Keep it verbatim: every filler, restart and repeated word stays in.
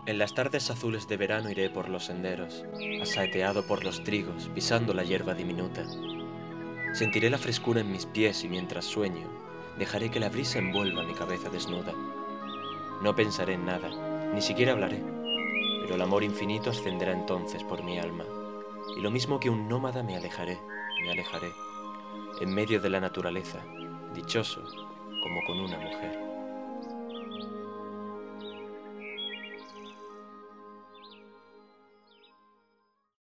En las tardes azules de verano iré por los senderos, asaeteado por los trigos, pisando la hierba diminuta. Sentiré la frescura en mis pies y mientras sueño, dejaré que la brisa envuelva mi cabeza desnuda. No pensaré en nada, ni siquiera hablaré, pero el amor infinito ascenderá entonces por mi alma, y lo mismo que un nómada me alejaré, me alejaré, en medio de la naturaleza, dichoso como con una mujer.